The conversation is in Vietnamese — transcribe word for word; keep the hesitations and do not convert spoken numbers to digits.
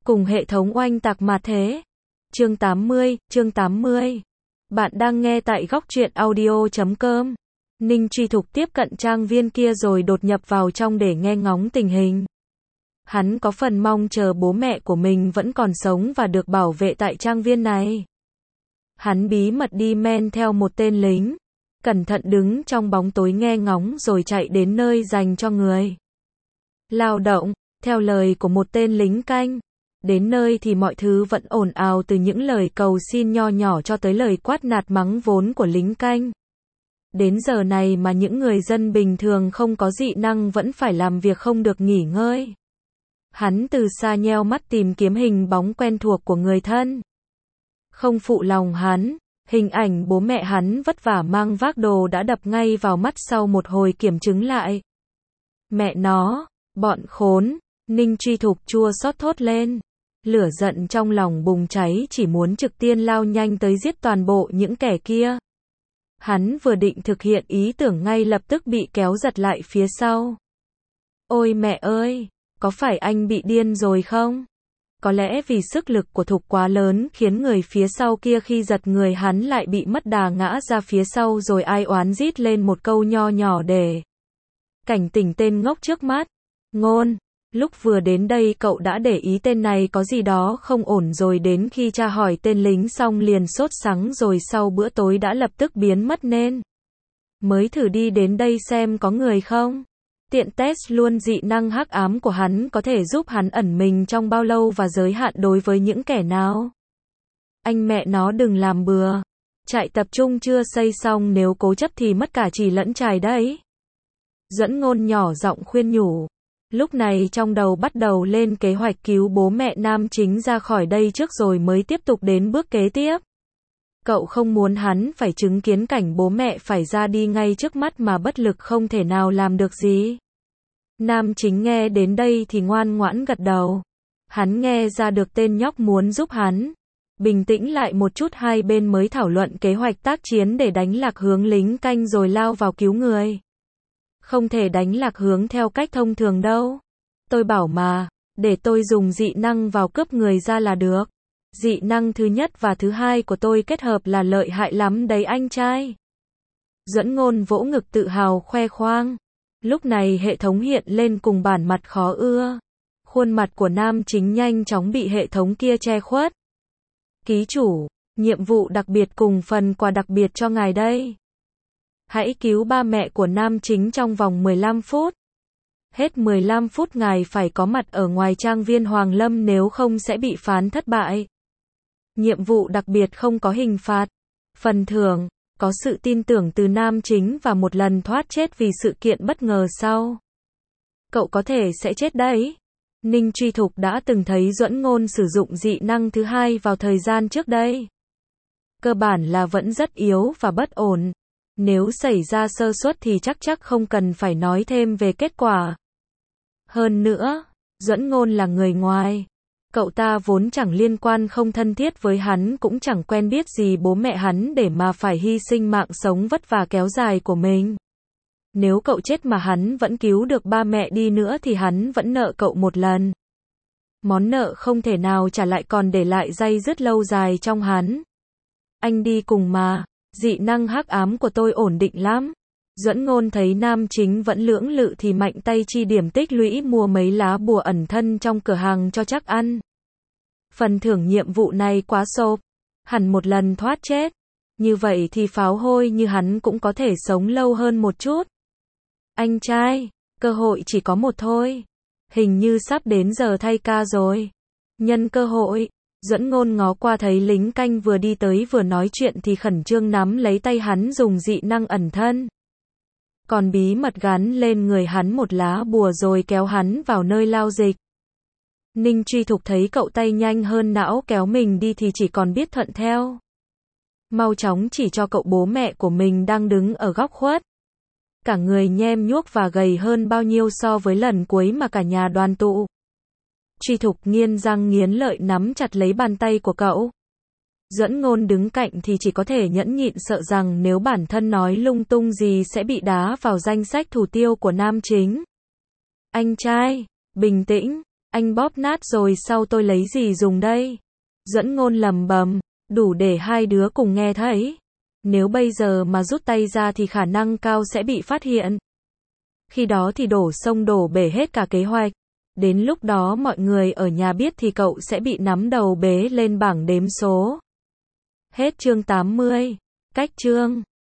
cùng hệ thống oanh tạc mà thế. Chương tám mươi, chương tám mươi. Bạn đang nghe tại góc truyện audio chấm com. Ninh Truy Thục tiếp cận trang viên kia rồi đột nhập vào trong để nghe ngóng tình hình. Hắn có phần mong chờ bố mẹ của mình vẫn còn sống và được bảo vệ tại trang viên này. Hắn bí mật đi men theo một tên lính, cẩn thận đứng trong bóng tối nghe ngóng rồi chạy đến nơi dành cho người lao động, theo lời của một tên lính canh. Đến nơi thì mọi thứ vẫn ồn ào, từ những lời cầu xin nho nhỏ cho tới lời quát nạt mắng vốn của lính canh. Đến giờ này mà những người dân bình thường không có dị năng vẫn phải làm việc không được nghỉ ngơi. Hắn từ xa nheo mắt tìm kiếm hình bóng quen thuộc của người thân. Không phụ lòng hắn, hình ảnh bố mẹ hắn vất vả mang vác đồ đã đập ngay vào mắt sau một hồi kiểm chứng lại. Mẹ nó, bọn khốn, Ninh Truy Thục chua xót thốt lên. Lửa giận trong lòng bùng cháy, chỉ muốn trực tiên lao nhanh tới giết toàn bộ những kẻ kia. Hắn vừa định thực hiện ý tưởng ngay lập tức bị kéo giật lại phía sau. Ôi mẹ ơi, có phải anh bị điên rồi không? Có lẽ vì sức lực của Thục quá lớn khiến người phía sau kia khi giật người hắn lại bị mất đà ngã ra phía sau rồi ai oán rít lên một câu nho nhỏ để cảnh tỉnh tên ngốc trước mắt. Ngôn, lúc vừa đến đây cậu đã để ý tên này có gì đó không ổn rồi, đến khi tra hỏi tên lính xong liền sốt sắng rồi sau bữa tối đã lập tức biến mất nên mới thử đi đến đây xem có người không. Tiện test luôn dị năng hắc ám của hắn có thể giúp hắn ẩn mình trong bao lâu và giới hạn đối với những kẻ nào. Anh mẹ nó đừng làm bừa. Trại tập trung chưa xây xong, nếu cố chấp thì mất cả chì lẫn chài đấy. Dẫn Ngôn nhỏ giọng khuyên nhủ. Lúc này trong đầu bắt đầu lên kế hoạch cứu bố mẹ nam chính ra khỏi đây trước rồi mới tiếp tục đến bước kế tiếp. Cậu không muốn hắn phải chứng kiến cảnh bố mẹ phải ra đi ngay trước mắt mà bất lực không thể nào làm được gì. Nam chính nghe đến đây thì ngoan ngoãn gật đầu. Hắn nghe ra được tên nhóc muốn giúp hắn. Bình tĩnh lại một chút, hai bên mới thảo luận kế hoạch tác chiến để đánh lạc hướng lính canh rồi lao vào cứu người. Không thể đánh lạc hướng theo cách thông thường đâu. Tôi bảo mà, để tôi dùng dị năng vào cướp người ra là được. Dị năng thứ nhất và thứ hai của tôi kết hợp là lợi hại lắm đấy anh trai. Dẫn Ngôn vỗ ngực tự hào khoe khoang. Lúc này hệ thống hiện lên cùng bản mặt khó ưa. Khuôn mặt của nam chính nhanh chóng bị hệ thống kia che khuất. Ký chủ, nhiệm vụ đặc biệt cùng phần quà đặc biệt cho ngài đây. Hãy cứu ba mẹ của nam chính trong vòng mười lăm phút. Hết mười lăm phút ngài phải có mặt ở ngoài trang viên Hoàng Lâm, nếu không sẽ bị phán thất bại. Nhiệm vụ đặc biệt không có hình phạt. Phần thưởng, có sự tin tưởng từ nam chính và một lần thoát chết vì sự kiện bất ngờ sau. Cậu có thể sẽ chết đấy. Ninh Truy Thục đã từng thấy Duẫn Ngôn sử dụng dị năng thứ hai vào thời gian trước đây. Cơ bản là vẫn rất yếu và bất ổn. Nếu xảy ra sơ suất thì chắc chắc không cần phải nói thêm về kết quả. Hơn nữa, Duẫn Ngôn là người ngoài. Cậu ta vốn chẳng liên quan, không thân thiết với hắn, cũng chẳng quen biết gì bố mẹ hắn để mà phải hy sinh mạng sống vất vả kéo dài của mình. Nếu cậu chết mà hắn vẫn cứu được ba mẹ đi nữa thì hắn vẫn nợ cậu một lần. Món nợ không thể nào trả lại, còn để lại day dứt lâu dài trong hắn. Anh đi cùng mà, dị năng hắc ám của tôi ổn định lắm. Duẫn Ngôn thấy nam chính vẫn lưỡng lự thì mạnh tay chi điểm tích lũy mua mấy lá bùa ẩn thân trong cửa hàng cho chắc ăn. Phần thưởng nhiệm vụ này quá xộp, hẳn một lần thoát chết. Như vậy thì pháo hôi như hắn cũng có thể sống lâu hơn một chút. Anh trai, cơ hội chỉ có một thôi. Hình như sắp đến giờ thay ca rồi. Nhân cơ hội, Duẫn Ngôn ngó qua thấy lính canh vừa đi tới vừa nói chuyện thì khẩn trương nắm lấy tay hắn dùng dị năng ẩn thân. Còn bí mật gắn lên người hắn một lá bùa rồi kéo hắn vào nơi lao dịch. Ninh Truy Thục thấy cậu tay nhanh hơn não kéo mình đi thì chỉ còn biết thuận theo. Mau chóng chỉ cho cậu bố mẹ của mình đang đứng ở góc khuất. Cả người nhem nhuốc và gầy hơn bao nhiêu so với lần cuối mà cả nhà đoàn tụ. Truy Thục nghiến răng nghiến lợi nắm chặt lấy bàn tay của cậu. Duẫn Ngôn đứng cạnh thì chỉ có thể nhẫn nhịn, sợ rằng nếu bản thân nói lung tung gì sẽ bị đá vào danh sách thủ tiêu của nam chính. Anh trai, bình tĩnh, Anh bóp nát rồi sau tôi lấy gì dùng đây? Duẫn Ngôn lầm bầm, đủ để hai đứa cùng nghe thấy. Nếu bây giờ mà rút tay ra thì khả năng cao sẽ bị phát hiện. Khi đó thì đổ sông đổ bể hết cả kế hoạch. Đến lúc đó mọi người ở nhà biết thì cậu sẽ bị nắm đầu bế lên bảng đếm số. Hết chương tám mươi. Cách chương